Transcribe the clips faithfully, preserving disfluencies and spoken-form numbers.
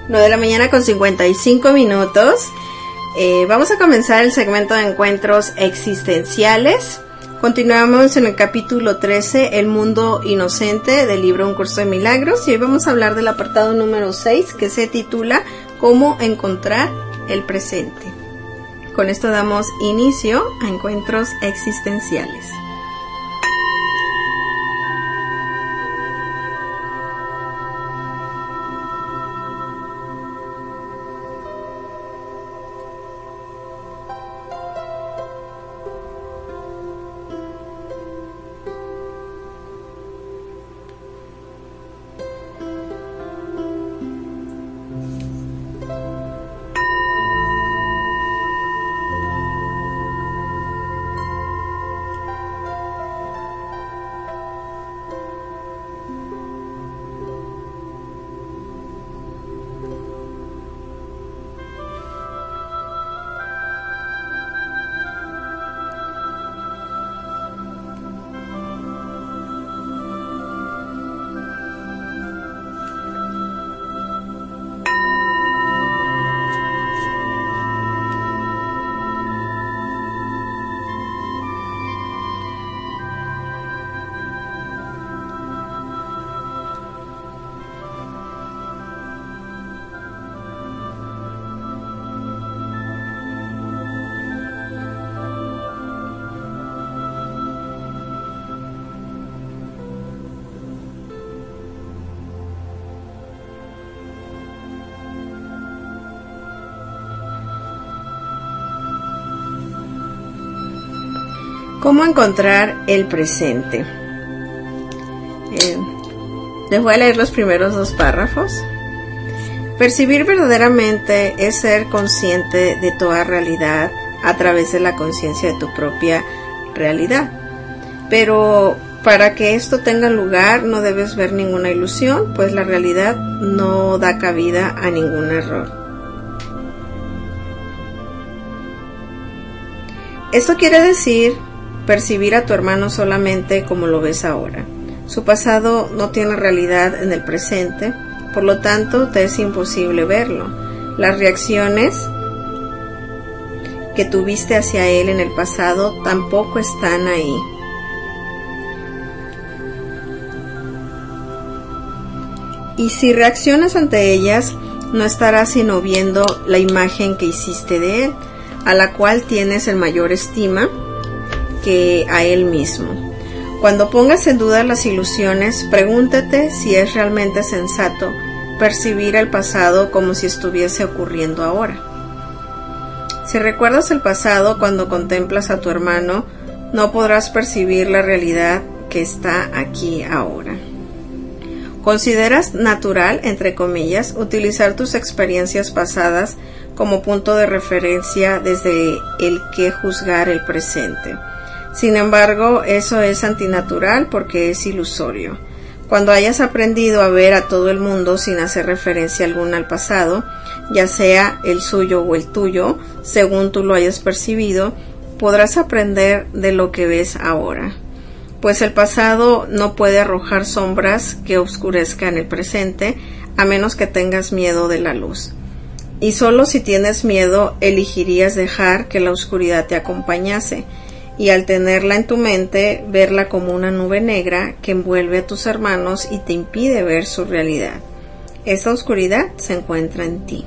nueve de la mañana con cincuenta y cinco minutos. Eh, vamos a comenzar el segmento de encuentros existenciales. Continuamos en el capítulo trece, El mundo inocente, del libro Un curso de milagros. Y hoy vamos a hablar del apartado número seis, que se titula Cómo encontrar el presente. Con esto damos inicio a encuentros existenciales. ¿Cómo encontrar el presente? Eh, les voy a leer los primeros dos párrafos. Percibir verdaderamente es ser consciente de toda realidad a través de la conciencia de tu propia realidad. Pero para que esto tenga lugar no debes ver ninguna ilusión, pues la realidad no da cabida a ningún error. Esto quiere decir percibir a tu hermano solamente como lo ves ahora. Su pasado no tiene realidad en el presente, por lo tanto te es imposible verlo. Las reacciones que tuviste hacia él en el pasado tampoco están ahí. Y si reaccionas ante ellas, no estarás sino viendo la imagen que hiciste de él, a la cual tienes el mayor estima que a él mismo. Cuando pongas en duda las ilusiones, pregúntate si es realmente sensato percibir el pasado como si estuviese ocurriendo ahora. Si recuerdas el pasado cuando contemplas a tu hermano, no podrás percibir la realidad que está aquí ahora. ¿Consideras natural, entre comillas, utilizar tus experiencias pasadas como punto de referencia desde el que juzgar el presente? Sin embargo, eso es antinatural porque es ilusorio. Cuando hayas aprendido a ver a todo el mundo sin hacer referencia alguna al pasado, ya sea el suyo o el tuyo, según tú lo hayas percibido, podrás aprender de lo que ves ahora. Pues el pasado no puede arrojar sombras que oscurezcan el presente, a menos que tengas miedo de la luz. Y solo si tienes miedo, elegirías dejar que la oscuridad te acompañase, y al tenerla en tu mente, verla como una nube negra que envuelve a tus hermanos y te impide ver su realidad. Esa oscuridad se encuentra en ti.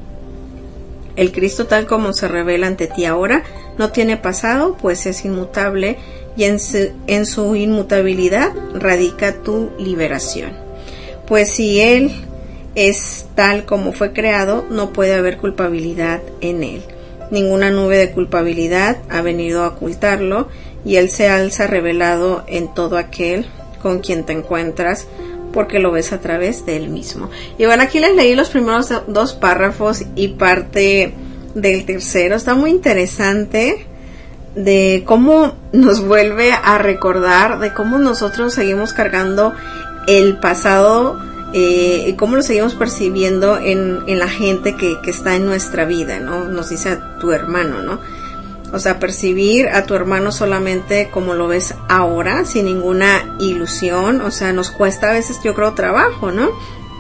El Cristo tal como se revela ante ti ahora no tiene pasado, pues es inmutable, y en su, en su inmutabilidad radica tu liberación. Pues si Él es tal como fue creado, no puede haber culpabilidad en Él. Ninguna nube de culpabilidad ha venido a ocultarlo, y Él se alza revelado en todo aquel con quien te encuentras, porque lo ves a través de Él mismo. Y bueno, aquí les leí los primeros dos párrafos y parte del tercero. Está muy interesante de cómo nos vuelve a recordar de cómo nosotros seguimos cargando el pasado eh, y cómo lo seguimos percibiendo en, en la gente que, que está en nuestra vida, ¿no? Nos dice a tu hermano, ¿no? O sea, percibir a tu hermano solamente como lo ves ahora, sin ninguna ilusión. O sea, nos cuesta a veces, yo creo, trabajo, ¿no?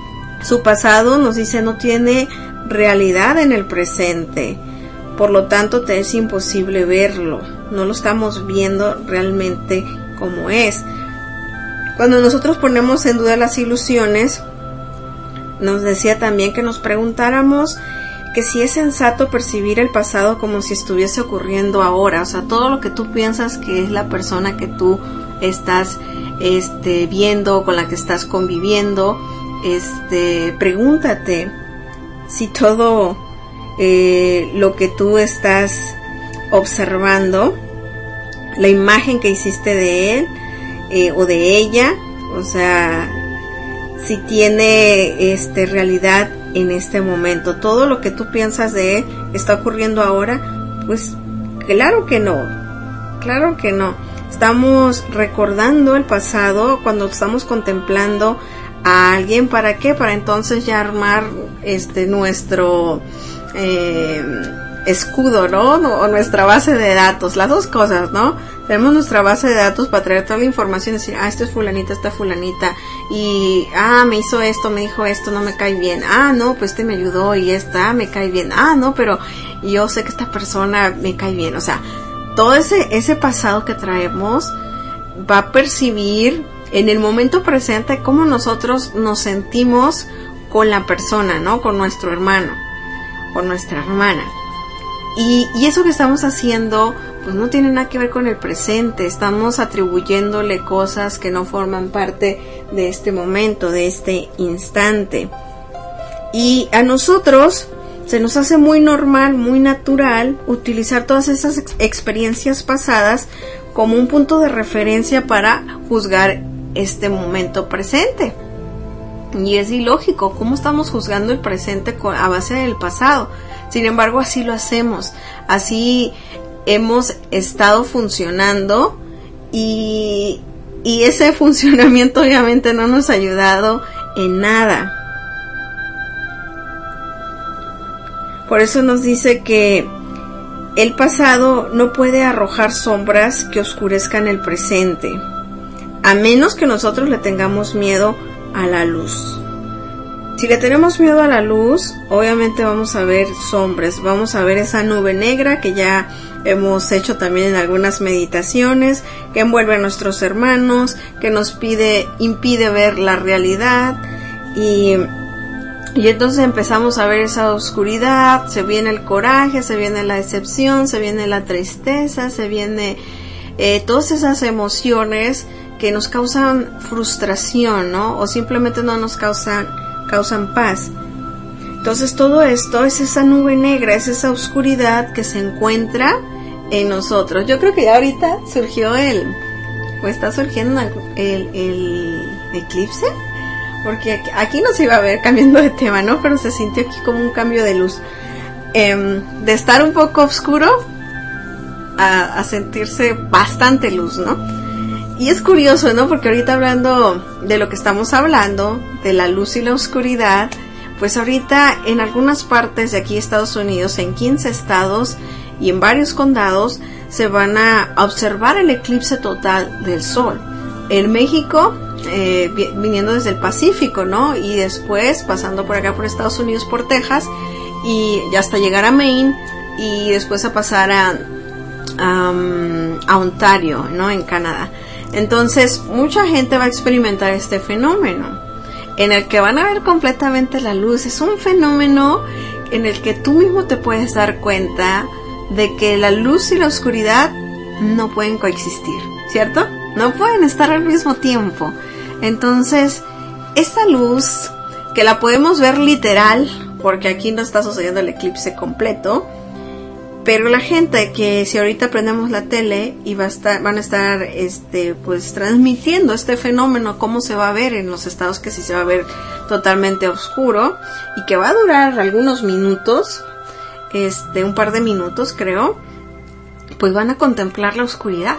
Su pasado, nos dice, no tiene realidad en el presente. Por lo tanto, te es imposible verlo. No lo estamos viendo realmente como es. Cuando nosotros ponemos en duda las ilusiones, nos decía también que nos preguntáramos que si es sensato percibir el pasado como si estuviese ocurriendo ahora. O sea, todo lo que tú piensas que es la persona que tú estás este, viendo, con la que estás conviviendo, este, pregúntate si todo eh, lo que tú estás observando, la imagen que hiciste de él eh, o de ella, o sea, si tiene este, realidad en este momento. Todo lo que tú piensas de él está ocurriendo ahora. Pues claro que no, claro que no. Estamos recordando el pasado cuando estamos contemplando a alguien. ¿Para qué? Para entonces ya armar este nuestro eh, escudo, ¿no? O nuestra base de datos, las dos cosas, ¿no? Tenemos nuestra base de datos para traer toda la información y decir, ah, esto es fulanita, esta fulanita, y, ah, me hizo esto, me dijo esto, no me cae bien, ah, no, pues este me ayudó, y esta, me cae bien, ah, no, pero yo sé que esta persona me cae bien. O sea, todo ese, ese pasado que traemos va a percibir en el momento presente cómo nosotros nos sentimos con la persona, ¿no? Con nuestro hermano, con nuestra hermana. Y, y eso que estamos haciendo, pues no tiene nada que ver con el presente. Estamos atribuyéndole cosas que no forman parte de este momento, de este instante. Y a nosotros se nos hace muy normal, muy natural utilizar todas esas ex- experiencias pasadas como un punto de referencia para juzgar este momento presente. Y es ilógico, ¿cómo estamos juzgando el presente a base del pasado? Sin embargo, así lo hacemos, así hemos estado funcionando y, y ese funcionamiento obviamente no nos ha ayudado en nada. Por eso nos dice que el pasado no puede arrojar sombras que oscurezcan el presente, a menos que nosotros le tengamos miedo a la luz. Si le tenemos miedo a la luz, obviamente vamos a ver sombras, vamos a ver esa nube negra que ya hemos hecho también en algunas meditaciones, que envuelve a nuestros hermanos, que nos pide, impide ver la realidad, y, y entonces empezamos a ver esa oscuridad, se viene el coraje, se viene la decepción, se viene la tristeza, se viene eh, todas esas emociones que nos causan frustración, ¿no? O simplemente no nos causan causan paz. Entonces todo esto es esa nube negra, es esa oscuridad que se encuentra en nosotros. Yo creo que ya ahorita surgió el, o está surgiendo el, el eclipse, porque aquí, aquí no se iba a ver, cambiando de tema, ¿no? Pero se sintió aquí como un cambio de luz, eh, de estar un poco oscuro a, a sentirse bastante luz, ¿no? Y es curioso, ¿no? Porque ahorita hablando de lo que estamos hablando, de la luz y la oscuridad, pues ahorita en algunas partes de aquí Estados Unidos, en quince estados y en varios condados, se van a observar el eclipse total del sol. En México, eh, viniendo desde el Pacífico, ¿no? Y después pasando por acá por Estados Unidos, por Texas, y hasta llegar a Maine, y después a pasar a, um, a Ontario, ¿no? En Canadá. Entonces, mucha gente va a experimentar este fenómeno, en el que van a ver completamente la luz. Es un fenómeno en el que tú mismo te puedes dar cuenta de que la luz y la oscuridad no pueden coexistir, ¿cierto? No pueden estar al mismo tiempo. Entonces, esta luz, que la podemos ver literal, porque aquí no está sucediendo el eclipse completo, pero la gente que si ahorita prendemos la tele y va a estar, van a estar este, pues transmitiendo este fenómeno, cómo se va a ver en los estados que sí se va a ver totalmente oscuro y que va a durar algunos minutos, este, un par de minutos creo, pues van a contemplar la oscuridad.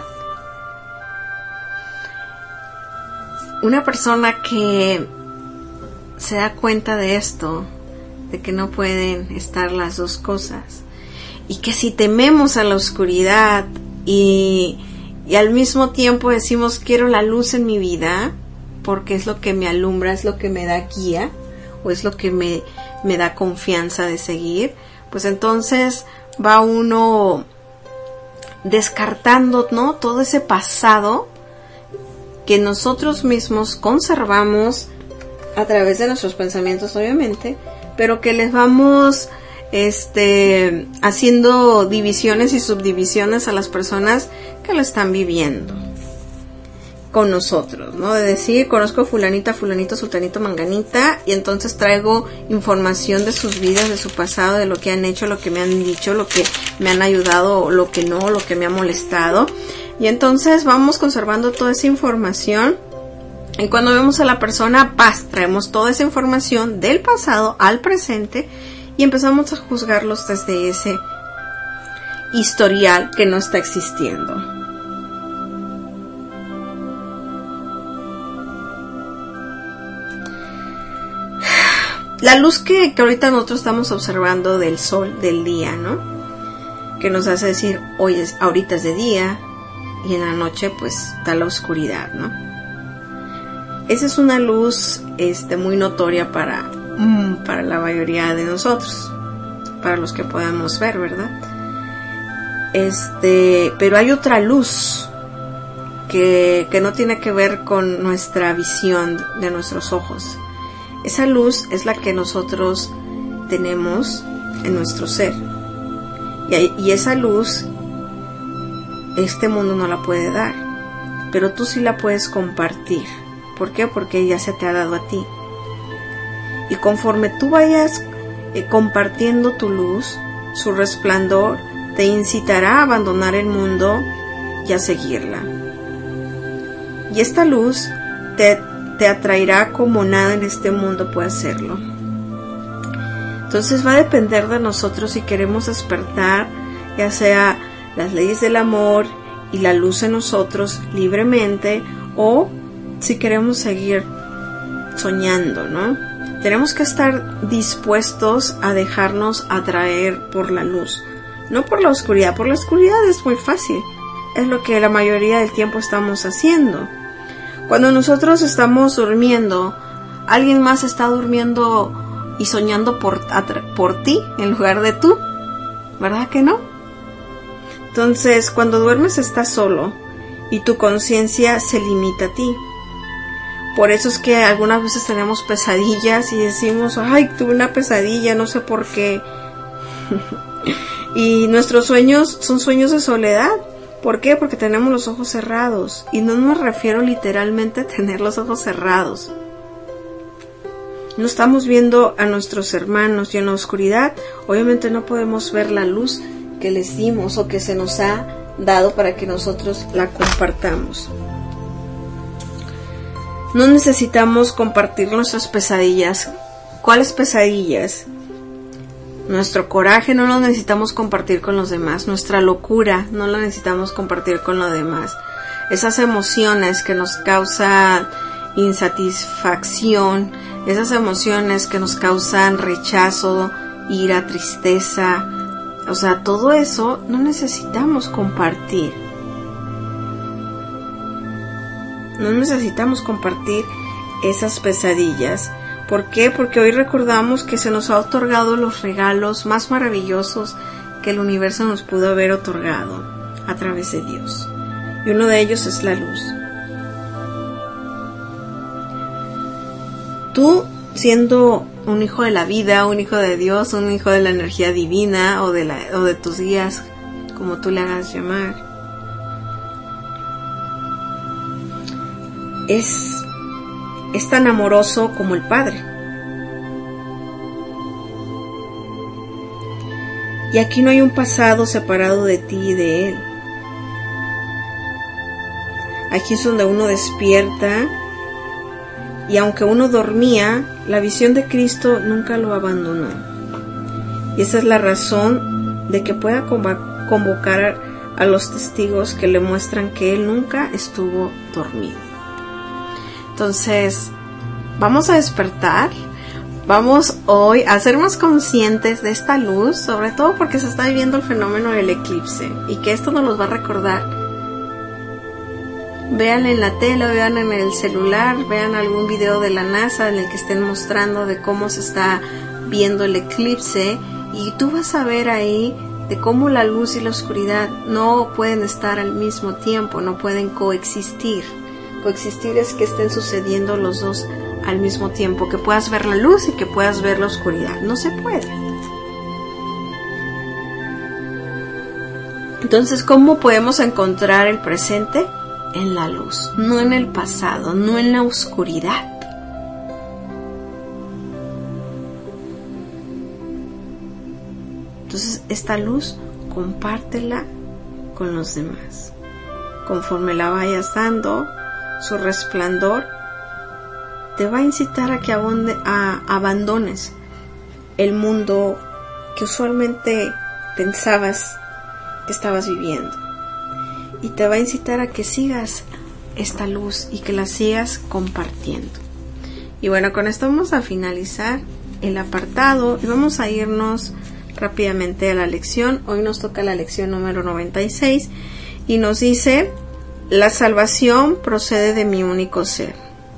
Una persona que se da cuenta de esto, de que no pueden estar las dos cosas, y que si tememos a la oscuridad y, y al mismo tiempo decimos quiero la luz en mi vida porque es lo que me alumbra, es lo que me da guía, o es lo que me, me da confianza de seguir, pues entonces va uno descartando, ¿no?, todo ese pasado que nosotros mismos conservamos a través de nuestros pensamientos, obviamente, pero que les vamos este haciendo divisiones y subdivisiones a las personas que lo están viviendo con nosotros, ¿no? De decir, conozco fulanita, fulanito, sultanito, manganita, y entonces traigo información de sus vidas, de su pasado, de lo que han hecho, lo que me han dicho, lo que me han ayudado, lo que no, lo que me ha molestado. Y entonces vamos conservando toda esa información, y cuando vemos a la persona, paz, traemos toda esa información del pasado al presente, y empezamos a juzgarlos desde ese historial que no está existiendo. La luz que, que ahorita nosotros estamos observando del sol, del día, ¿no?, que nos hace decir, hoy es, ahorita es de día, y en la noche pues está la oscuridad, ¿no? Esa es una luz este, muy notoria para, mm, para la mayoría de nosotros, para los que podemos ver, ¿verdad? Este, pero hay otra luz que, que no tiene que ver con nuestra visión de nuestros ojos. Esa luz es la que nosotros tenemos en nuestro ser. Y, y esa luz, este mundo no la puede dar, pero tú sí la puedes compartir. ¿Por qué? Porque ya se te ha dado a ti. Y conforme tú vayas eh, compartiendo tu luz, su resplandor te incitará a abandonar el mundo y a seguirla. Y esta luz te te atraerá como nada en este mundo puede hacerlo. Entonces va a depender de nosotros si queremos despertar, ya sea las leyes del amor y la luz en nosotros libremente, o si queremos seguir soñando, ¿no? Tenemos que estar dispuestos a dejarnos atraer por la luz, no por la oscuridad. Por la oscuridad es muy fácil, es lo que la mayoría del tiempo estamos haciendo. Cuando nosotros estamos durmiendo, alguien más está durmiendo y soñando por, por ti en lugar de tú, ¿verdad que no? Entonces, cuando duermes estás solo y tu conciencia se limita a ti. Por eso es que algunas veces tenemos pesadillas y decimos, ay, tuve una pesadilla, no sé por qué. Y nuestros sueños son sueños de soledad. ¿Por qué? Porque tenemos los ojos cerrados. Y no me refiero literalmente a tener los ojos cerrados. No estamos viendo a nuestros hermanos, y en la oscuridad obviamente no podemos ver la luz que les dimos o que se nos ha dado para que nosotros la compartamos. No necesitamos compartir nuestras pesadillas. ¿Cuáles pesadillas? Nuestro coraje no lo necesitamos compartir con los demás. Nuestra locura no la necesitamos compartir con los demás. Esas emociones que nos causan insatisfacción, esas emociones que nos causan rechazo, ira, tristeza, o sea, todo eso no necesitamos compartir. No necesitamos compartir esas pesadillas. ¿Por qué? Porque hoy recordamos que se nos ha otorgado los regalos más maravillosos que el universo nos pudo haber otorgado a través de Dios. Y uno de ellos es la luz. Tú, siendo un hijo de la vida, un hijo de Dios, un hijo de la energía divina o de, la, o de tus guías, como tú le hagas llamar, es... es tan amoroso como el Padre. Y aquí no hay un pasado separado de ti y de Él. Aquí es donde uno despierta, y aunque uno dormía, la visión de Cristo nunca lo abandonó. Y esa es la razón de que pueda convocar a los testigos que le muestran que Él nunca estuvo dormido. Entonces, vamos a despertar, vamos hoy a ser más conscientes de esta luz, sobre todo porque se está viviendo el fenómeno del eclipse, y que esto nos los va a recordar Vean en la tele, vean en el celular, vean algún video de la NASA en el que estén mostrando de cómo se está viendo el eclipse, y tú vas a ver ahí de cómo la luz y la oscuridad no pueden estar al mismo tiempo, no pueden coexistir. Coexistir es que estén sucediendo los dos al mismo tiempo, que puedas ver la luz y que puedas ver la oscuridad. No se puede. Entonces, ¿cómo podemos encontrar el presente? En la luz, no en el pasado, no en la oscuridad. Entonces, esta luz, compártela con los demás. Conforme la vayas dando, su resplandor te va a incitar a que abonde, a, abandones el mundo que usualmente pensabas que estabas viviendo. Y te va a incitar a que sigas esta luz y que la sigas compartiendo. Y bueno, con esto vamos a finalizar el apartado y vamos a irnos rápidamente a la lección. Hoy nos toca la lección número noventa y seis y nos dice: la salvación procede de mi único ser.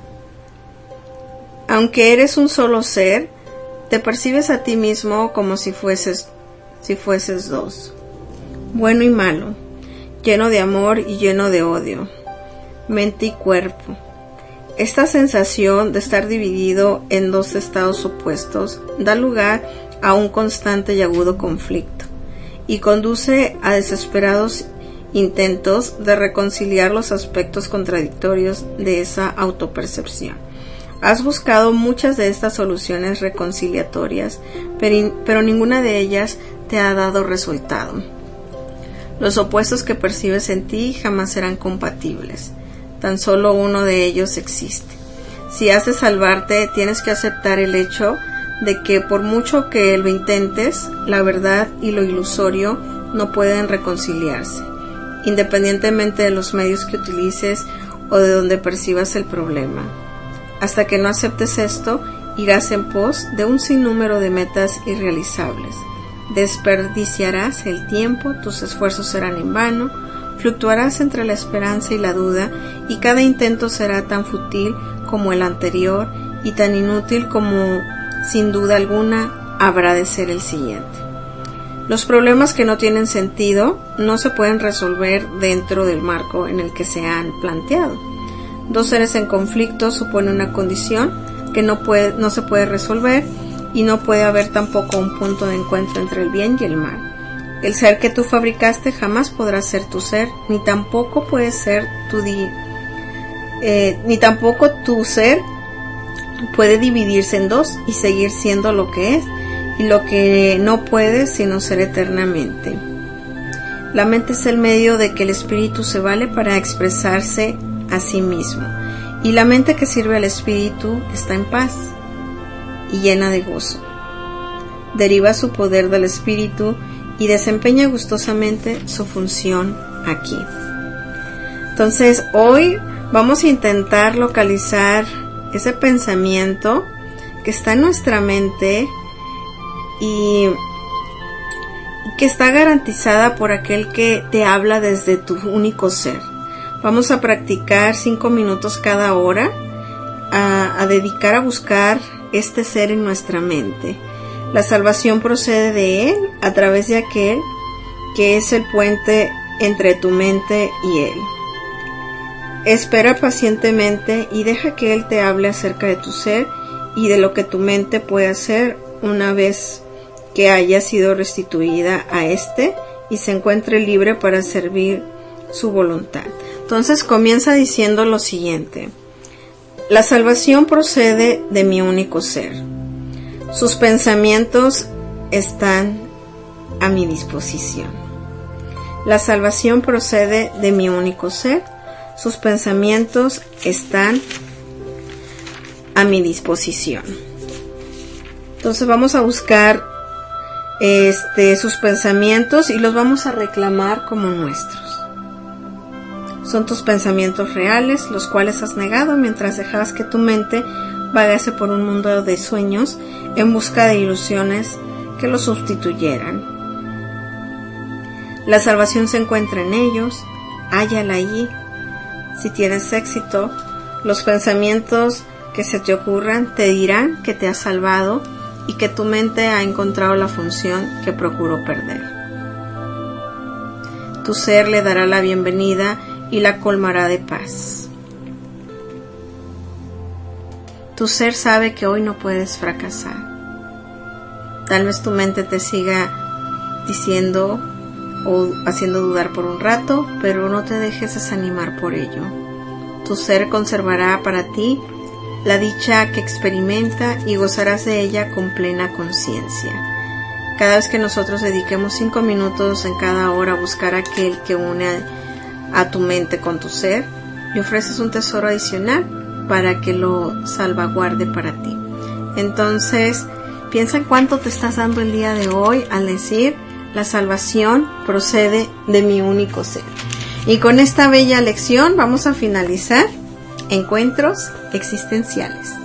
Aunque eres un solo ser, te percibes a ti mismo como si fueses, si fueses dos, bueno y malo, lleno de amor y lleno de odio, mente y cuerpo. Esta sensación de estar dividido en dos estados opuestos da lugar a un constante y agudo conflicto y conduce a desesperados intentos de reconciliar los aspectos contradictorios de esa autopercepción. Has buscado muchas de estas soluciones reconciliatorias, pero, pero ninguna de ellas te ha dado resultado. Los opuestos que percibes en ti jamás serán compatibles. Tan solo uno de ellos existe. Si has de salvarte, tienes que aceptar el hecho de que por mucho que lo intentes, la verdad y lo ilusorio no pueden reconciliarse, independientemente de los medios que utilices o de donde percibas el problema. Hasta que no aceptes esto, irás en pos de un sinnúmero de metas irrealizables. Desperdiciarás el tiempo, tus esfuerzos serán en vano, fluctuarás entre la esperanza y la duda, y cada intento será tan fútil como el anterior y tan inútil como, sin duda alguna, habrá de ser el siguiente. Los problemas que no tienen sentido no se pueden resolver dentro del marco en el que se han planteado. Dos seres en conflicto supone una condición que no puede, no se puede resolver, y no puede haber tampoco un punto de encuentro entre el bien y el mal. El ser que tú fabricaste jamás podrá ser tu ser, ni tampoco puede ser tu di eh, ni tampoco tu ser puede dividirse en dos y seguir siendo lo que es y lo que no puede sino ser eternamente. La mente es el medio de que el espíritu se vale para expresarse a sí mismo, y la mente que sirve al espíritu está en paz y llena de gozo. Deriva su poder del espíritu y desempeña gustosamente su función aquí. Entonces, hoy vamos a intentar localizar ese pensamiento que está en nuestra mente y que está garantizada por aquel que te habla desde tu único ser. Vamos a practicar cinco minutos cada hora a, a dedicar a buscar este ser en nuestra mente. La salvación procede de él a través de aquel que es el puente entre tu mente y él. Espera pacientemente y deja que él te hable acerca de tu ser y de lo que tu mente puede hacer una vez que haya sido restituida a éste y se encuentre libre para servir su voluntad. Entonces comienza diciendo lo siguiente: la salvación procede de mi único ser. Sus pensamientos están a mi disposición. La salvación procede de mi único ser. Sus pensamientos están a mi disposición. Entonces vamos a buscar este, sus pensamientos y los vamos a reclamar como nuestros. Son tus pensamientos reales, los cuales has negado mientras dejabas que tu mente vagase por un mundo de sueños en busca de ilusiones que los sustituyeran. La salvación se encuentra en ellos, hállala allí. Si tienes éxito, los pensamientos que se te ocurran te dirán que te has salvado y que tu mente ha encontrado la función que procuró perder. Tu ser le dará la bienvenida y la colmará de paz. Tu ser sabe que hoy no puedes fracasar. Tal vez tu mente te siga diciendo o haciendo dudar por un rato, pero no te dejes desanimar por ello. Tu ser conservará para ti la dicha que experimenta y gozarás de ella con plena conciencia. Cada vez que nosotros dediquemos cinco minutos en cada hora a buscar aquel que une a, a tu mente con tu ser, le ofreces un tesoro adicional para que lo salvaguarde para ti. Entonces, piensa en cuánto te estás dando el día de hoy al decir: la salvación procede de mi único ser. Y con esta bella lección vamos a finalizar Encuentros Existenciales.